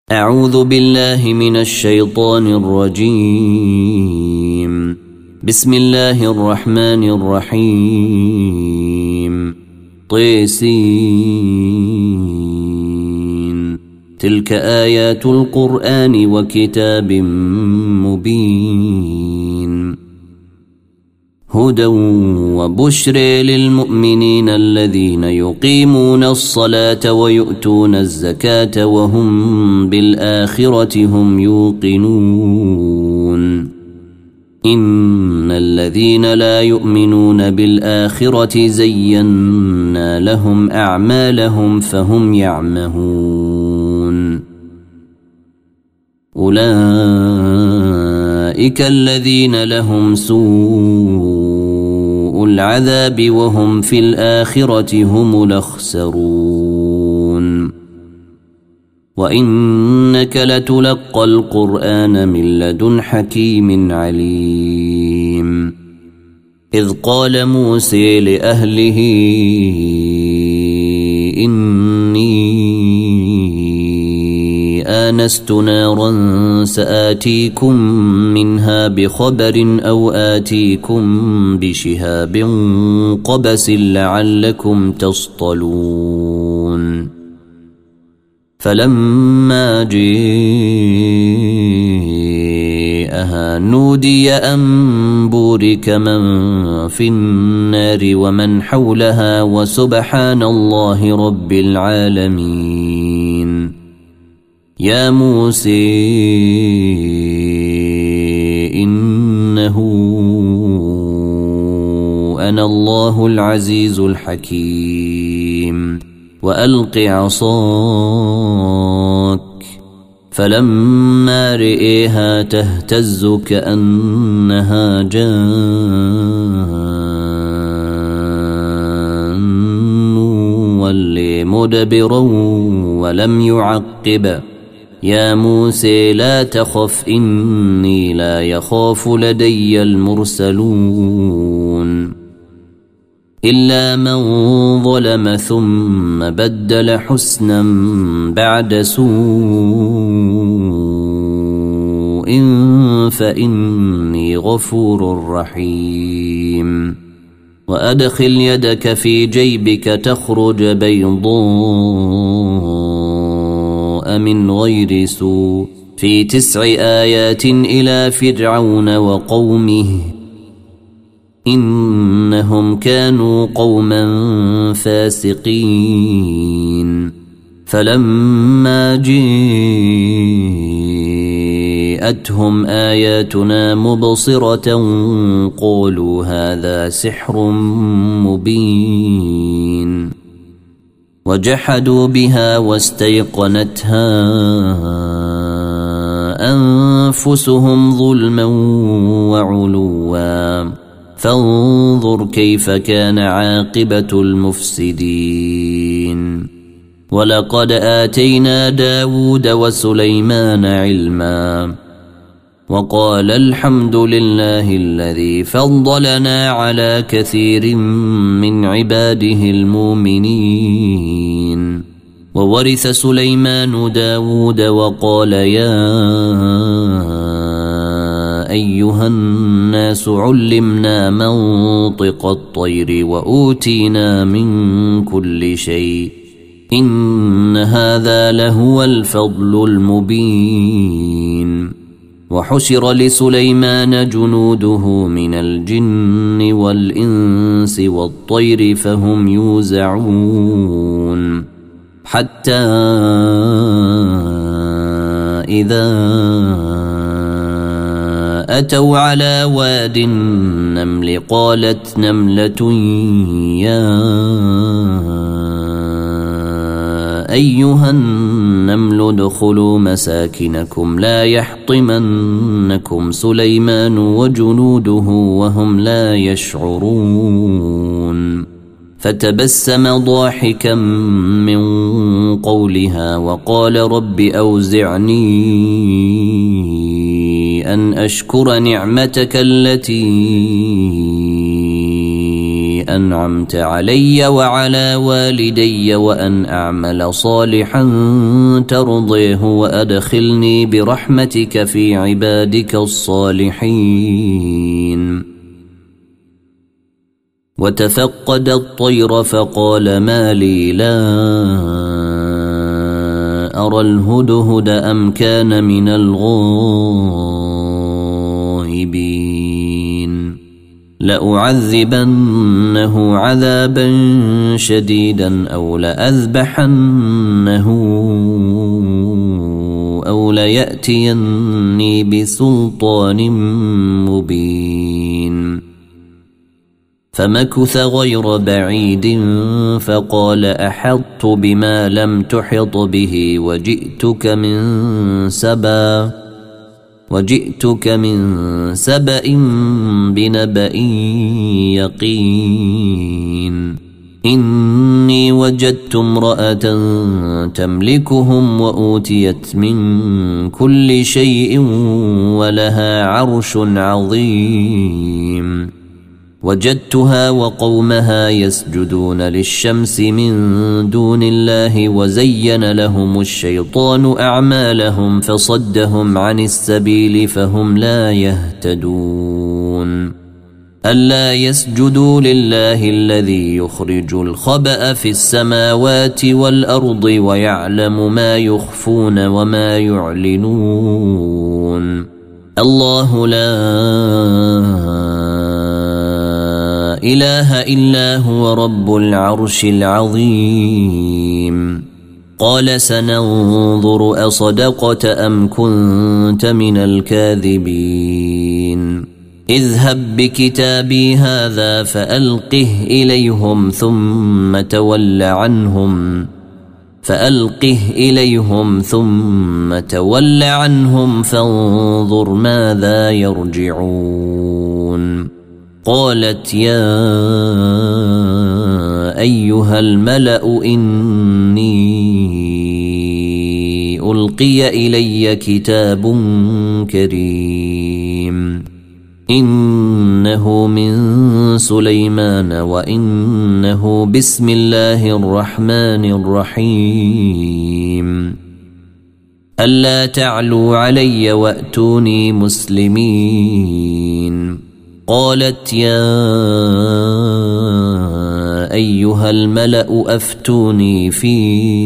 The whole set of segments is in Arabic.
أعوذ بالله من الشيطان الرجيم. بسم الله الرحمن الرحيم. طيسين. تلك آيات القرآن وكتاب مبين، هدى وبشر للمؤمنين الذين يقيمون الصلاة ويؤتون الزكاة وهم بالآخرة هم يوقنون. إن الذين لا يؤمنون بالآخرة زينا لهم أعمالهم فهم يعمهون. أولئك الذين لهم سوء العذاب وهم في الآخرة هم الأخسرون. وإنك لتلقى القرآن من لدن حكيم عليم. إذ قال موسى لأهله إني آنست نارا سآتيكم منها بخبر أو آتيكم بشهاب قبس لعلكم تصطلون. فلما جاءها نودي أن بورك من في النار ومن حولها وسبحان الله رب العالمين. يا موسى إنه أنا الله العزيز الحكيم. وألق عصاك. فلما رئيها تهتز كأنها جان ولي مدبرا ولم يعقب. يا موسى لا تخف إني لا يخاف لدي المرسلون. إلا من ظلم ثم بدل حسنا بعد سوء فإني غفور رحيم. وأدخل يدك في جيبك تخرج بيضاء من غير سوء في 9 آيات إلى فرعون وقومه إنهم كانوا قوما فاسقين. فلما جاءتهم آياتنا مبصرة قالوا هذا سحر مبين. وجحدوا بها واستيقنتها أنفسهم ظلما وعلوا. فانظر كيف كان عاقبة المفسدين. ولقد آتينا داود وسليمان علما وقال الحمد لله الذي فضلنا على كثير من عباده المؤمنين. وورث سليمان داود وقال يا أيها الناس علمنا منطق الطير وأوتينا من كل شيء إن هذا لهو الفضل المبين. وحشر لسليمان جنوده من الجن والإنس والطير فهم يوزعون. حتى إذا أتوا على واد النمل قالت نملة يا أيها النمل ادخلوا مساكنكم لا يحطمنكم سليمان وجنوده وهم لا يشعرون. فتبسم ضاحكا من قولها وقال رب أوزعني أن أشكر نعمتك التي أنعمت علي وعلى والدي وأن أعمل صالحا ترضيه وأدخلني برحمتك في عبادك الصالحين. وتفقد الطير فقال ما لي لا أرى الهدهد أم كان من الغائبين لأعذبنه عذابا شديدا أو لأذبحنه أو ليأتيني بسلطان مبين. فمكث غير بعيد فقال أحطت بما لم تحط به وجئتك من سبأ بنبأ يقين. إني وجدت امرأة تملكهم وأوتيت من كل شيء ولها عرش عظيم. وجدتها وقومها يسجدون للشمس من دون الله وزين لهم الشيطان أعمالهم فصدهم عن السبيل فهم لا يهتدون. ألا يسجدوا لله الذي يخرج الخبأ في السماوات والأرض ويعلم ما يخفون وما يعلنون. الله لا إله إلا هو رب العرش العظيم. قال سننظر أصدقت أم كنت من الكاذبين. اذهب بكتابي هذا فألقه إليهم ثم تول عنهم فانظر ماذا يرجعون. قالت يا أيها الملأ إني ألقي إلي كتاب كريم إنه من سليمان وإنه بسم الله الرحمن الرحيم. ألا تعلوا علي وأتوني مسلمين. قالت يا أيها الملأ أفتوني في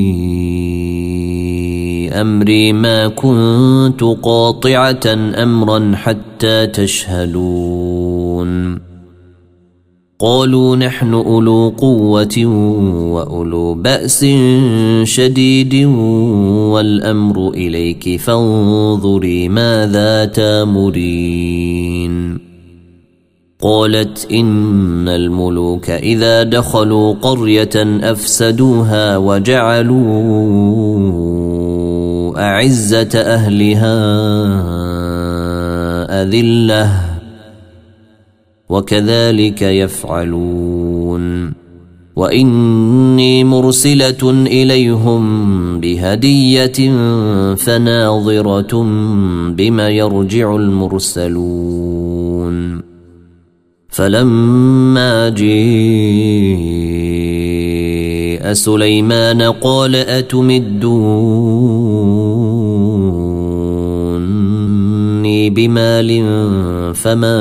أمري ما كنت قاطعة أمرا حتى تشهدون. قالوا نحن أولو قوة وأولو بأس شديد والأمر إليك فانظري ماذا تامرين. قالت إن الملوك إذا دخلوا قرية أفسدوها وجعلوا أعزة أهلها أذلة وكذلك يفعلون. وإني مرسلة إليهم بهدية فناظرة بما يرجع المرسلون. فلما جاء سليمان قال أتمدوني بمال فما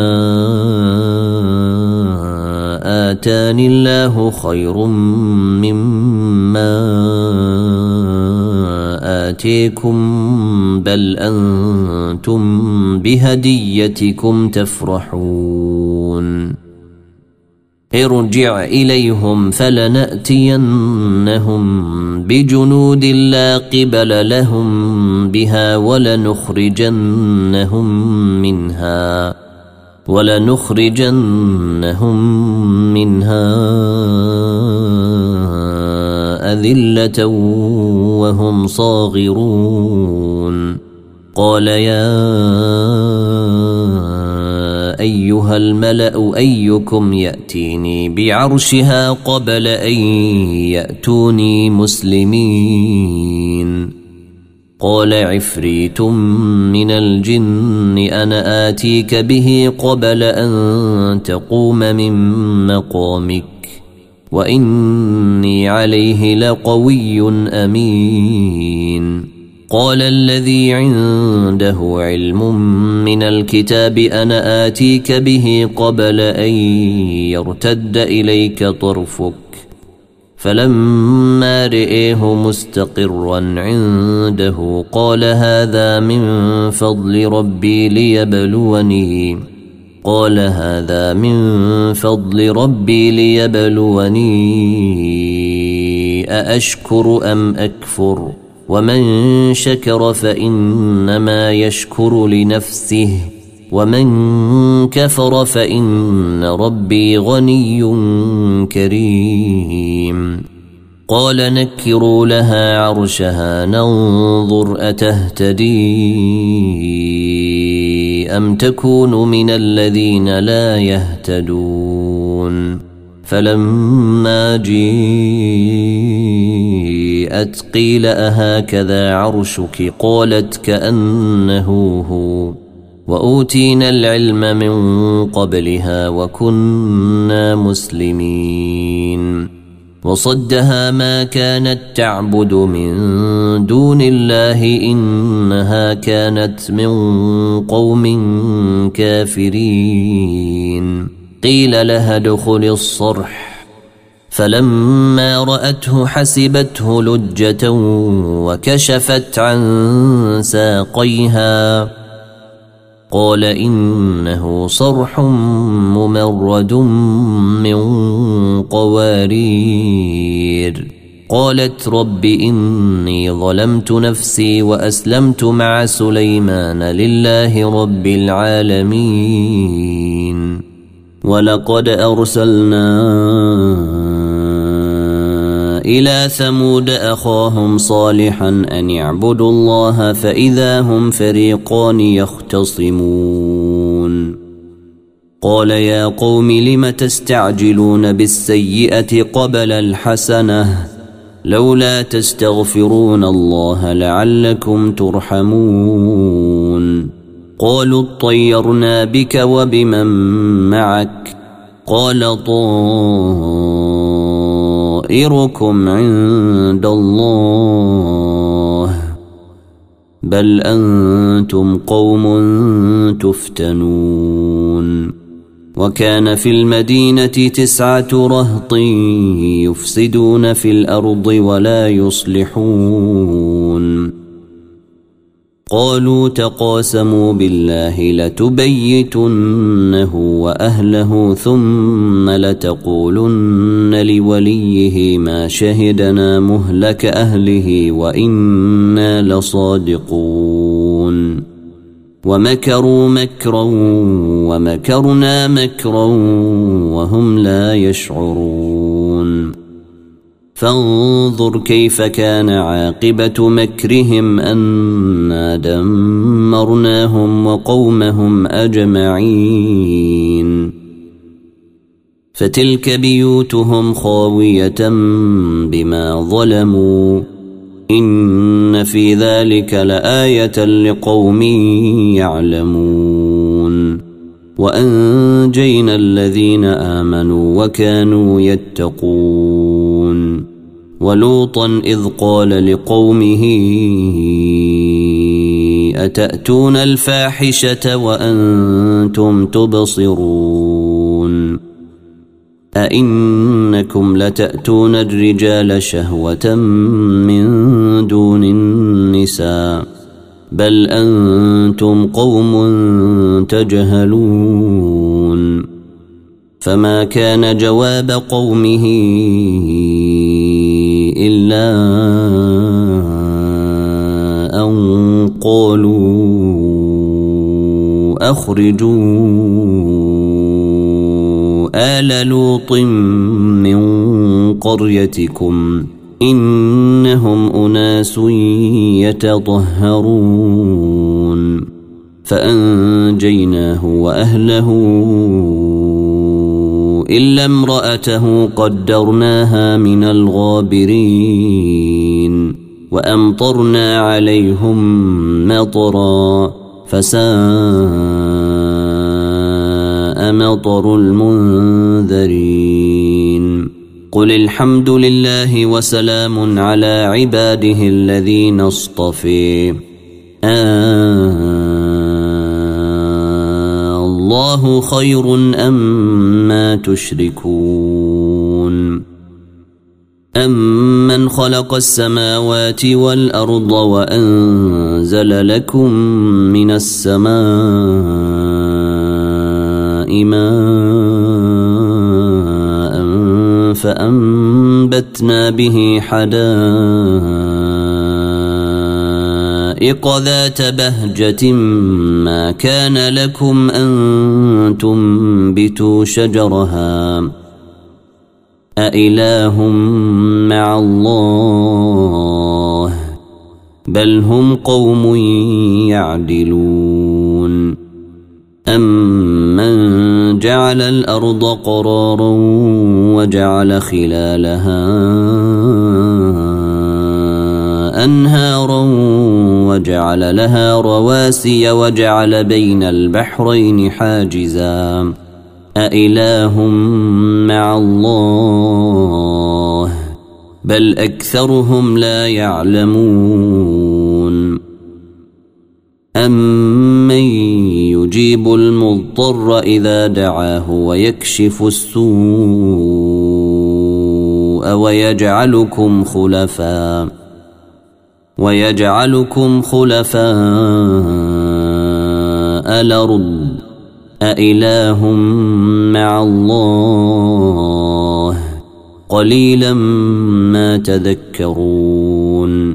آتاني الله خير مما آتيكم بل أنتم بهديتكم تفرحون. ارجع إليهم فلنأتينهم بجنود لا قبل لهم بها ولنخرجنهم منها أذلة وهم صاغرون. قال يا أيها الملأ أيكم يأتيني بعرشها قبل أن يأتوني مسلمين. قال عفريت من الجن أنا آتيك به قبل أن تقوم من مقامك وإني عليه لقوي أمين. قال الذي عنده علم من الكتاب أنا آتيك به قبل أن يرتد إليك طرفك فلما رئيه مستقرا عنده قال هذا من فضل ربي ليبلوني أأشكر أم أكفر ومن شكر فإنما يشكر لنفسه ومن كفر فإن ربي غني كريم. قال نكروا لها عرشها ننظر أتهتدي أم تكون من الذين لا يهتدون. فلما جيءت قيل أهكذا عرشك قالت كأنه هو وأوتينا العلم من قبلها وكنا مسلمين. وصدها ما كانت تعبد من دون الله إنها كانت من قوم كافرين. قيل لها ادخل الصرح فلما رأته حسبته لجة وكشفت عن ساقيها قال إنه صرح ممرد من قوارير. قالت رب إني ظلمت نفسي وأسلمت مع سليمان لله رب العالمين. ولقد أرسلنا إلى ثمود أخاهم صالحا أن اعبدوا الله فإذا هم فريقان يختصمون. قال يا قوم لم تستعجلون بالسيئة قبل الحسنة لولا تستغفرون الله لعلكم ترحمون. قالوا اطيرنا بك وبمن معك قال طائركم عند الله بل أنتم قوم تفتنون. وكان في المدينة 9 رهط يفسدون في الأرض ولا يصلحون. قالوا تقاسموا بالله لتبيتنه وأهله ثم لتقولن لوليه ما شهدنا مهلك أهله وإنا لصادقون. ومكروا مكرا ومكرنا مكرا وهم لا يشعرون. فانظر كيف كان عاقبة مكرهم أنا دمرناهم وقومهم أجمعين. فتلك بيوتهم خاوية بما ظلموا إن في ذلك لآية لقوم يعلمون. وأنجينا الذين آمنوا وكانوا يتقون. ولوطا إذ قال لقومه أتأتون الفاحشة وأنتم تبصرون أئنكم لتأتون الرجال شهوة من دون النساء بل أنتم قوم تجهلون. فما كان جواب قومه إلا أن قالوا أخرجوا آل لوط من قريتكم إنهم أناس يتطهرون. فأنجيناه وأهله إلا امرأته قدرناها من الغابرين. وأمطرنا عليهم مطرا فساء مطر المنذرين قل الحمد لله وسلام على عباده الذين اصطفي الله خير أما تشركون أمن خلق السماوات والأرض وأنزل لكم من السماء ماء فأنبتنا به حدائق ذات بهجة ما كان لكم أن تنبتوا شجرها أإله مع الله بل هم قوم يعدلون أمن جعل الأرض قرارا وجعل خلالها أنهارا وجعل لها رواسي وجعل بين البحرين حاجزا أإله مع الله بل أكثرهم لا يعلمون أمن يجيب المضطر إذا دعاه ويكشف السوء ويجعلكم خلفاء الأرض أإله مع الله قليلا ما تذكرون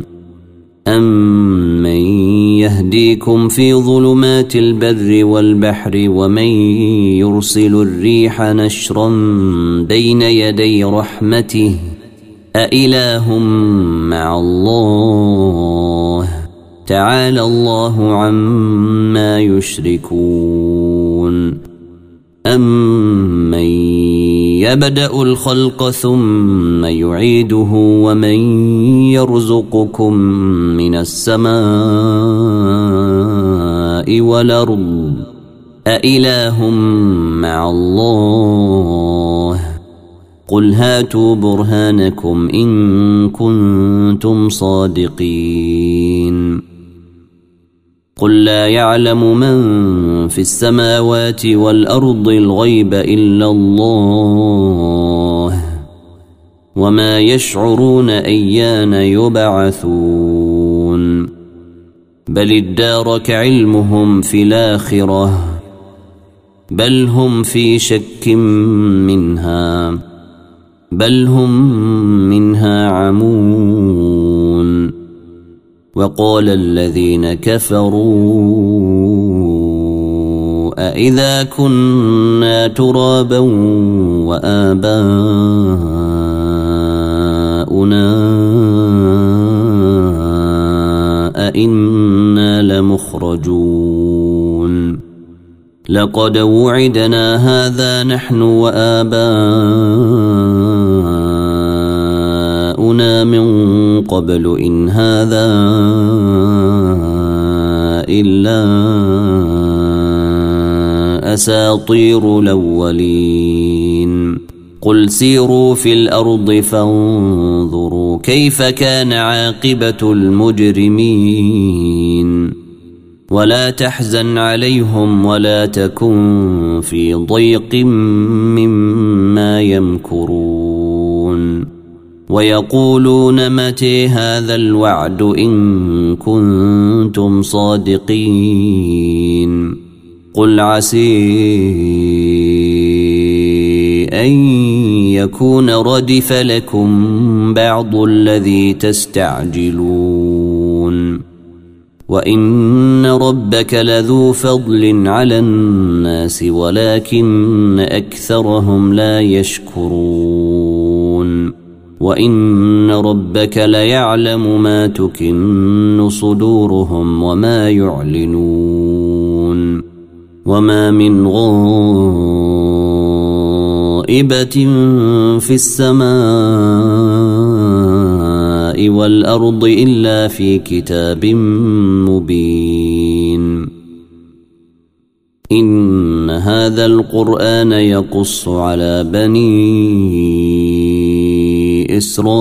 أمن يهديكم في ظلمات البر والبحر ومن يرسل الريح نشرا بين يدي رحمته أإله مع الله تعالى الله عما يشركون أمن يبدأ الخلق ثم يعيده ومن يرزقكم من السماء والأرض أإله مع الله قل هاتوا برهانكم إن كنتم صادقين قل لا يعلم من في السماوات والأرض الغيب إلا الله وما يشعرون أيان يبعثون بل ادارك علمهم في الآخرة بل هم في شك منها بل هم منها عمون وقال الذين كفروا أإذا كنا ترابا وآباؤنا أإنا لمخرجون لقد وعدنا هذا نحن وآباؤنا من قبل إن هذا إلا أساطير الأولين قل سيروا في الأرض فانظروا كيف كان عاقبة المجرمين ولا تحزن عليهم ولا تكن في ضيق مما يمكرون ويقولون متى هذا الوعد إن كنتم صادقين قل عسي أن يكون ردف لكم بعض الذي تستعجلون وإن ربك لذو فضل على الناس ولكن أكثرهم لا يشكرون وإن ربك ليعلم ما تكن صدورهم وما يعلنون وما من غائبة في السماء السماء والأرض إلا في كتاب مبين إن هذا القرآن يقص على بني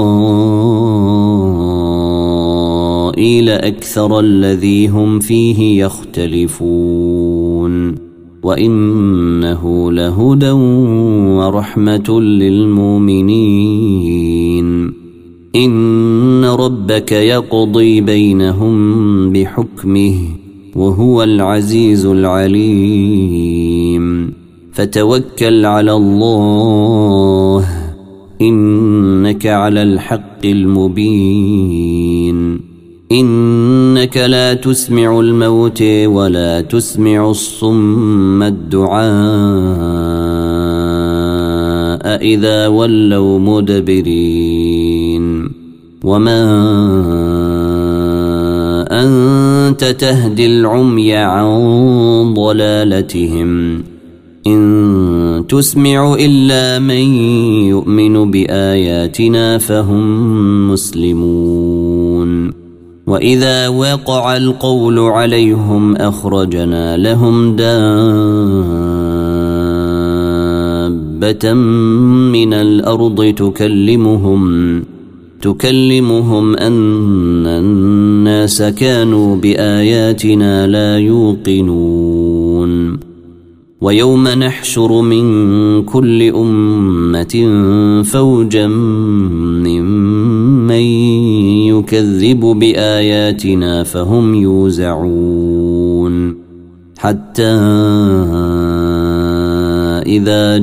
إسرائيل أكثر الذي هم فيه يختلفون وإنه لهدى ورحمة للمؤمنين إن ربك يقضي بينهم بحكمه وهو العزيز العليم فتوكل على الله إنك على الحق المبين إنك لا تسمع الموت ولا تسمع الصم الدعاء إذا ولوا مدبرين وما أنت تهدي العمي عن ضلالتهم إن تسمع إلا من يؤمن بآياتنا فهم مسلمون وإذا وقع القول عليهم أخرجنا لهم دابة من الأرض تكلمهم أن الناس كانوا بآياتنا لا يوقنون ويوم نحشر من كل أمة فوجا ممن يكذب بآياتنا فهم يوزعون حتى إذا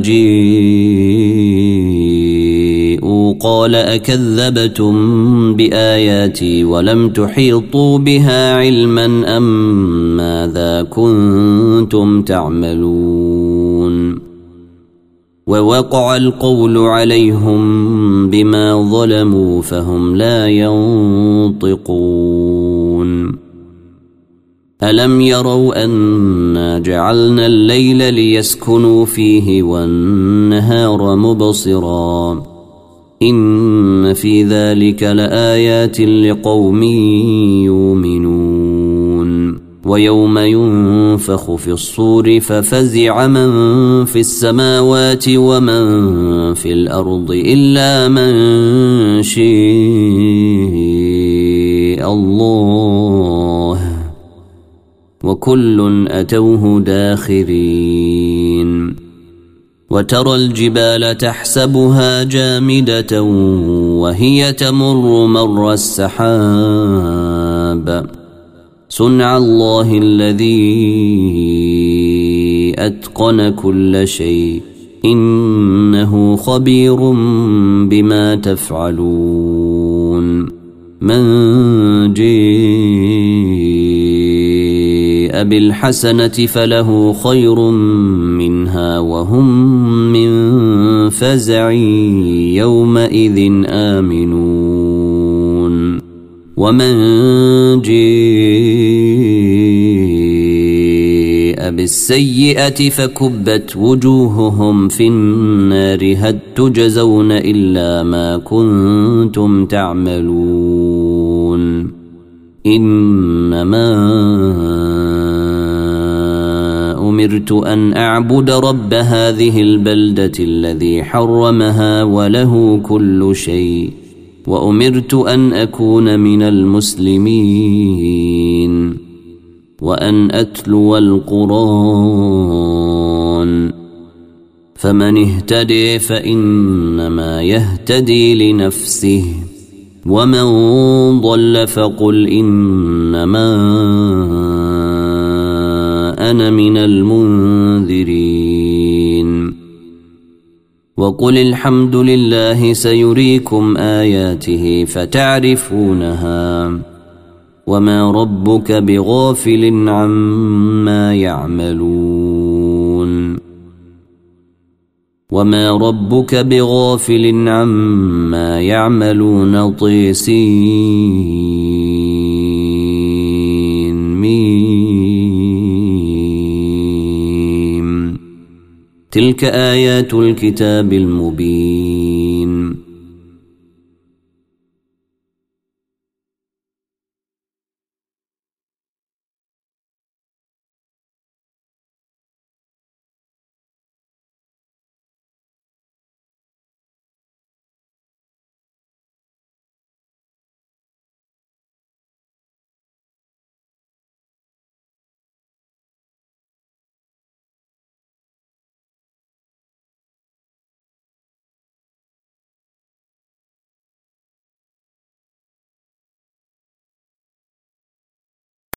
جيءوا قال أكذبتم بآياتي ولم تحيطوا بها علما أم ماذا كنتم تعملون ووقع القول عليهم بما ظلموا فهم لا ينطقون ألم يروا أنا جعلنا الليل ليسكنوا فيه والنهار مبصرا إن في ذلك لآيات لقوم يؤمنون ويوم ينفخ في الصور ففزع من في السماوات ومن في الأرض إلا من شاء الله وكل أتوه داخرين وترى الجبال تحسبها جامدة وهي تمر مر السحاب صنع الله الذي أتقن كل شيء إنه خبير بما تفعلون من جاء بالحسنة فله خير منها وهم من فزع يومئذ آمنون ومن جاء بالسيئة فكبت وجوههم في النار هل تجزون إلا ما كنتم تعملون إنما أمرت أن أعبد رب هذه البلدة الذي حرمها وله كل شيء وأمرت أن أكون من المسلمين وأن أتلو القرآن فمن اهتدي فإنما يهتدي لنفسه ومن ضل فقل إنما أنا من المنذرين وقل الحمد لله سيريكم آياته فتعرفونها وما ربك بغافل عما يعملون وما ربك بغافل عما يعملون طيسين ميم تلك آيات الكتاب المبين